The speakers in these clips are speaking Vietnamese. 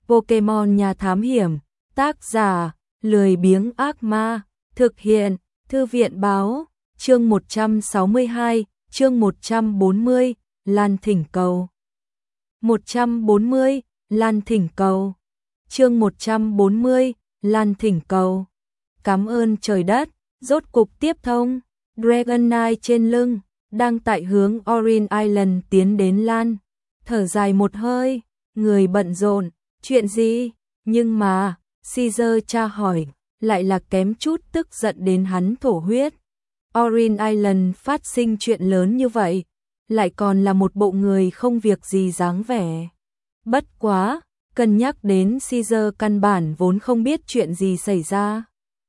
Pokemon Nhà Thám Hiểm, tác giả, lười biếng ác ma, thực hiện, Thư viện báo, chương 162, chương 140, Lan thỉnh cầu. 140, Lan thỉnh cầu. Chương 140, Lan thỉnh cầu. Cảm ơn trời đất, rốt cục tiếp thông. Dragonite trên lưng, đang tại hướng Orin Island tiến đến Lan. Thở dài một hơi, người bận rộn, chuyện gì? Nhưng mà, Caesar tra hỏi, lại là kém chút tức giận đến hắn thổ huyết. Orin Island phát sinh chuyện lớn như vậy, lại còn là một bộ người không việc gì dáng vẻ. Bất quá, cân nhắc đến Caesar căn bản vốn không biết chuyện gì xảy ra.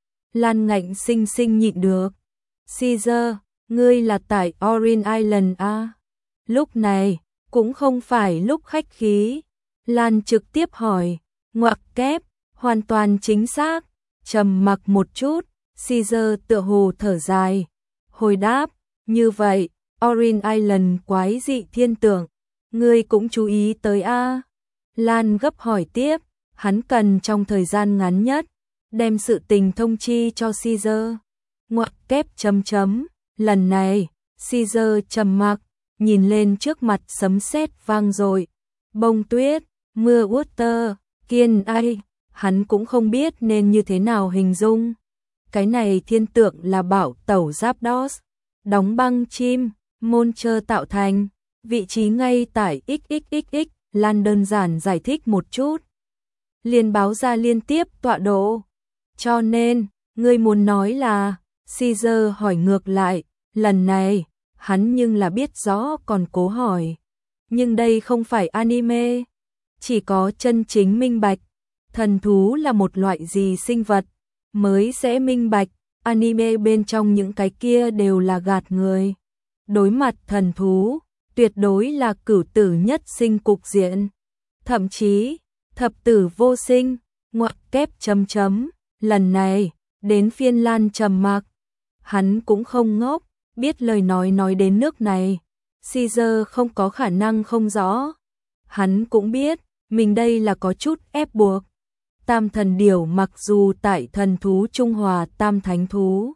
Lan ngạnh sinh sinh nhịn được. Caesar, ngươi là tại Orin Island à? Lúc này, cũng không phải lúc khách khí. Lan trực tiếp hỏi, ngoặc kép, hoàn toàn chính xác. Trầm mặc một chút, Caesar tựa hồ thở dài. Hồi đáp, như vậy, Orin Island quái dị thiên tượng, ngươi cũng chú ý tới a? Lan gấp hỏi tiếp, hắn cần trong thời gian ngắn nhất, đem sự tình thông chi cho Caesar. Ngoặc kép chấm chấm, lần này, Caesar trầm mặc, nhìn lên trước mặt sấm sét vang dội, bông tuyết, mưa water, kiên ai, hắn cũng không biết nên như thế nào hình dung. Cái này thiên tượng là bảo tẩu Zapdos, đóng băng chim, monster tạo thành, vị trí ngay tại XXXX, Lan đơn giản giải thích một chút. Liền báo ra liên tiếp tọa độ. Cho nên, ngươi muốn nói là, Caesar hỏi ngược lại, lần này, hắn nhưng là biết rõ còn cố hỏi. Nhưng đây không phải anime, chỉ có chân chính minh bạch. Thần thú là một loại gì sinh vật, mới sẽ minh bạch, anime bên trong những cái kia đều là gạt người. Đối mặt thần thú, tuyệt đối là cửu tử nhất sinh cục diện. Thậm chí, thập tử vô sinh, ngoặc kép chấm chấm, lần này, đến phiên Lan trầm mặc. Hắn cũng không ngốc, biết lời nói đến nước này, Caesar không có khả năng không rõ. Hắn cũng biết, mình đây là có chút ép buộc. Tam thần điểu mặc dù tại thần thú Trung Hòa tam thánh thú,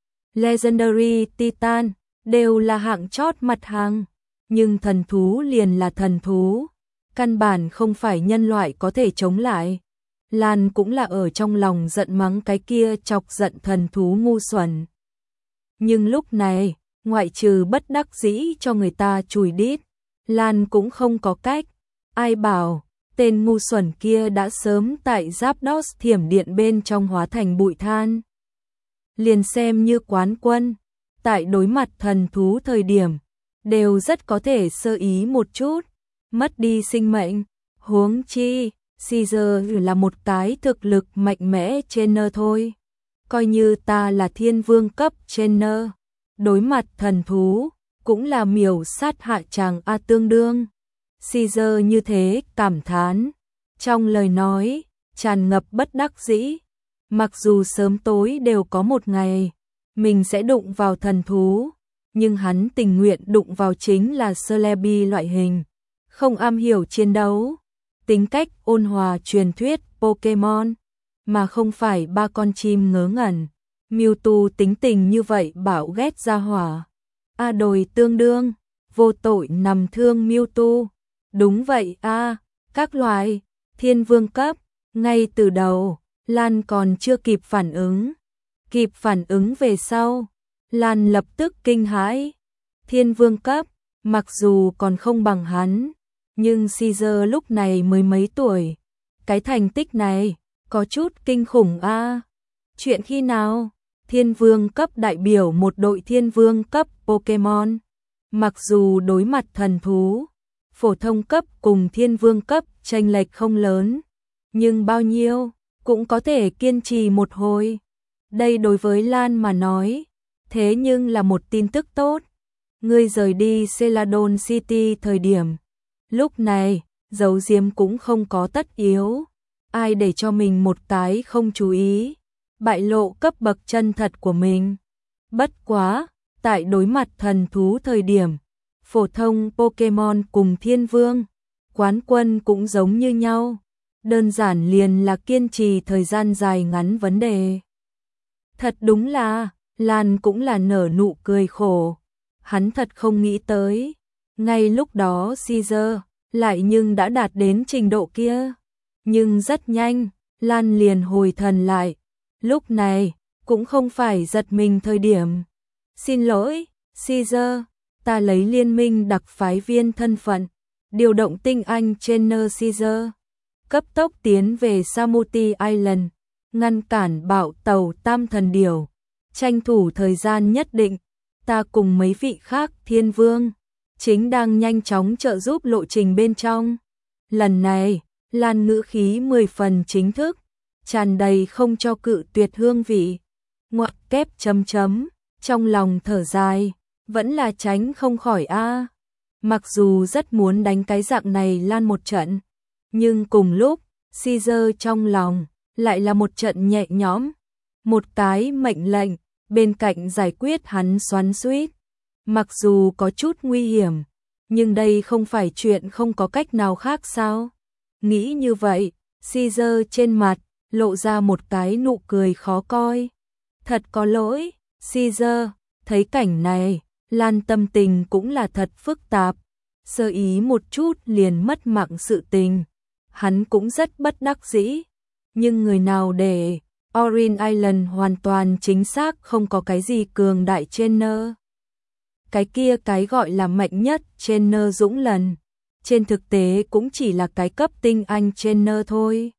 Legendary Titan, đều là hạng chót mặt hàng, nhưng thần thú liền là thần thú, căn bản không phải nhân loại có thể chống lại. Lan cũng là ở trong lòng giận mắng cái kia chọc giận thần thú ngu xuẩn. Nhưng lúc này, ngoại trừ bất đắc dĩ cho người ta chùi đít, Lan cũng không có cách. Ai bảo, tên ngu xuẩn kia đã sớm tại Zapdos thiểm điện bên trong hóa thành bụi than. Liền xem như quán quân, tại đối mặt thần thú thời điểm, đều rất có thể sơ ý một chút, mất đi sinh mệnh. Huống chi, Caesar là một cái thực lực mạnh mẽ trainer thôi. Coi như ta là thiên vương cấp trainer, đối mặt thần thú, cũng là miểu sát hạ tràng a tương đương. Caesar như thế cảm thán, trong lời nói, tràn ngập bất đắc dĩ. Mặc dù sớm tối đều có một ngày, mình sẽ đụng vào thần thú, nhưng hắn tình nguyện đụng vào chính là Celebi loại hình, không am hiểu chiến đấu, tính cách ôn hòa truyền thuyết Pokemon, mà không phải ba con chim ngớ ngẩn. Mewtwo tính tình như vậy bảo ghét ra hỏa. A đồi tương đương, vô tội nằm thương Mewtwo. Đúng vậy a, các loài, thiên vương cấp, ngay từ đầu, Lan còn chưa kịp phản ứng. Kịp phản ứng về sau, Lan lập tức kinh hãi. Thiên vương cấp, mặc dù còn không bằng hắn, nhưng Caesar lúc này mới mấy tuổi. Cái thành tích này, có chút kinh khủng a. Chuyện khi nào, thiên vương cấp đại biểu một đội thiên vương cấp Pokemon. Mặc dù đối mặt thần thú, phổ thông cấp cùng thiên vương cấp chênh lệch không lớn, nhưng bao nhiêu cũng có thể kiên trì một hồi. Đây đối với Lan mà nói, thế nhưng là một tin tức tốt. Ngươi rời đi Celadon City thời điểm, lúc này, giấu giếm cũng không có tất yếu. Ai để cho mình một cái không chú ý, bại lộ cấp bậc chân thật của mình. Bất quá, tại đối mặt thần thú thời điểm, phổ thông Pokemon cùng thiên vương, quán quân cũng giống như nhau. đơn giản liền là kiên trì thời gian dài ngắn vấn đề. Thật đúng là, Lan cũng là nở nụ cười khổ. Hắn thật không nghĩ tới. Ngay lúc đó Caesar lại nhưng đã đạt đến trình độ kia. Nhưng rất nhanh, Lan liền hồi thần lại. Lúc này, cũng không phải giật mình thời điểm. Xin lỗi, Caesar, ta lấy liên minh đặc phái viên thân phận, điều động tinh anh Trainer Caesar, cấp tốc tiến về Samoti Island, ngăn cản bạo tàu Tam Thần Điểu, tranh thủ thời gian nhất định, ta cùng mấy vị khác thiên vương, chính đang nhanh chóng trợ giúp lộ trình bên trong. Lần này, Lan ngữ khí 10 phần chính thức, tràn đầy không cho cự tuyệt hương vị. Ngoặc kép chấm chấm, trong lòng thở dài, vẫn là tránh không khỏi a. Mặc dù rất muốn đánh cái dạng này Lan một trận, nhưng cùng lúc, Caesar trong lòng lại là một trận nhẹ nhõm, một cái mệnh lệnh, bên cạnh giải quyết hắn xoắn xuýt. Mặc dù có chút nguy hiểm, nhưng đây không phải chuyện không có cách nào khác sao? Nghĩ như vậy, Caesar trên mặt lộ ra một cái nụ cười khó coi. Thật có lỗi, Caesar, thấy cảnh này, Lan tâm tình cũng là thật phức tạp, sơ ý một chút liền mất mạng sự tình. Hắn cũng rất bất đắc dĩ, nhưng người nào để Orin Island hoàn toàn chính xác không có cái gì cường đại trainer. Cái kia cái gọi là mạnh nhất trainer Dũng Lần, trên thực tế cũng chỉ là cái cấp tinh anh trainer thôi.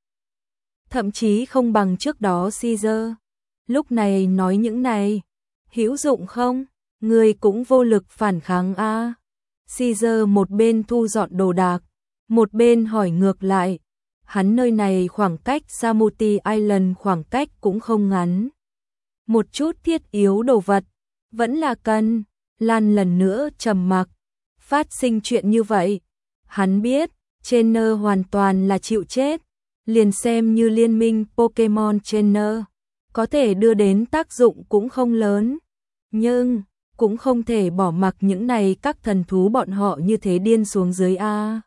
Thậm chí không bằng trước đó Caesar. Lúc này nói những này, hữu dụng không? Người cũng vô lực phản kháng a. Caesar một bên thu dọn đồ đạc, một bên hỏi ngược lại. Hắn nơi này khoảng cách Samoti Island khoảng cách cũng không ngắn. Một chút thiết yếu đồ vật, vẫn là cần. Lan lần nữa trầm mặc. Phát sinh chuyện như vậy, hắn biết, trainer hoàn toàn là chịu chết. Liền xem như liên minh Pokemon Trainer, có thể đưa đến tác dụng cũng không lớn. Nhưng, cũng không thể bỏ mặc những này các thần thú bọn họ như thế điên xuống dưới a.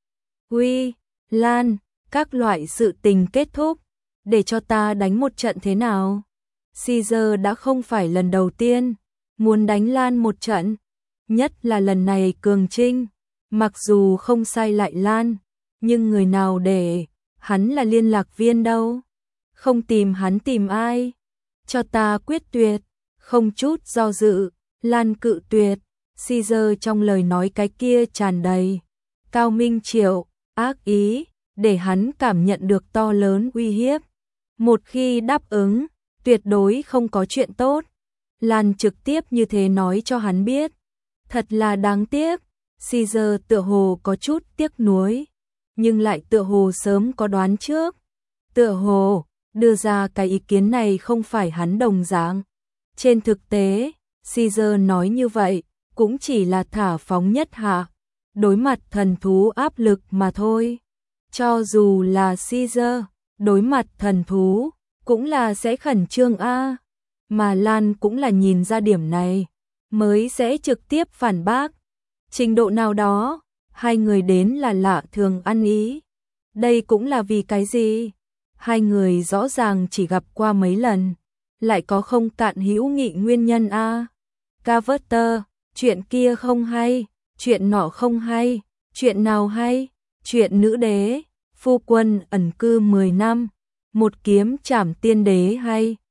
Huy, Lan, các loại sự tình kết thúc, để cho ta đánh một trận thế nào? Caesar đã không phải lần đầu tiên, muốn đánh Lan một trận, nhất là lần này cường trinh, mặc dù không sai lại Lan, nhưng người nào để hắn là liên lạc viên đâu? Không tìm hắn tìm ai? Cho ta quyết tuyệt, không chút do dự, Lan cự tuyệt. Caesar trong lời nói cái kia tràn đầy cao minh triệu, ác ý, để hắn cảm nhận được to lớn uy hiếp. Một khi đáp ứng, tuyệt đối không có chuyện tốt. Lan trực tiếp như thế nói cho hắn biết. Thật là đáng tiếc. Caesar tựa hồ có chút tiếc nuối, nhưng lại tựa hồ sớm có đoán trước. Tựa hồ, đưa ra cái ý kiến này không phải hắn đồng dạng. Trên thực tế, Caesar nói như vậy, cũng chỉ là thả phóng nhất hạ, đối mặt thần thú áp lực mà thôi. Cho dù là Caesar, đối mặt thần thú, cũng là sẽ khẩn trương a. Mà Lan cũng là nhìn ra điểm này, mới sẽ trực tiếp phản bác. Trình độ nào đó, hai người đến là lạ thường ăn ý. Đây cũng là vì cái gì? Hai người rõ ràng chỉ gặp qua mấy lần, lại có không cạn hữu nghị nguyên nhân a. Carter, chuyện kia không hay, chuyện nọ không hay, chuyện nào hay? Chuyện nữ đế, phu quân ẩn cư 10 năm, một kiếm trảm tiên đế hay?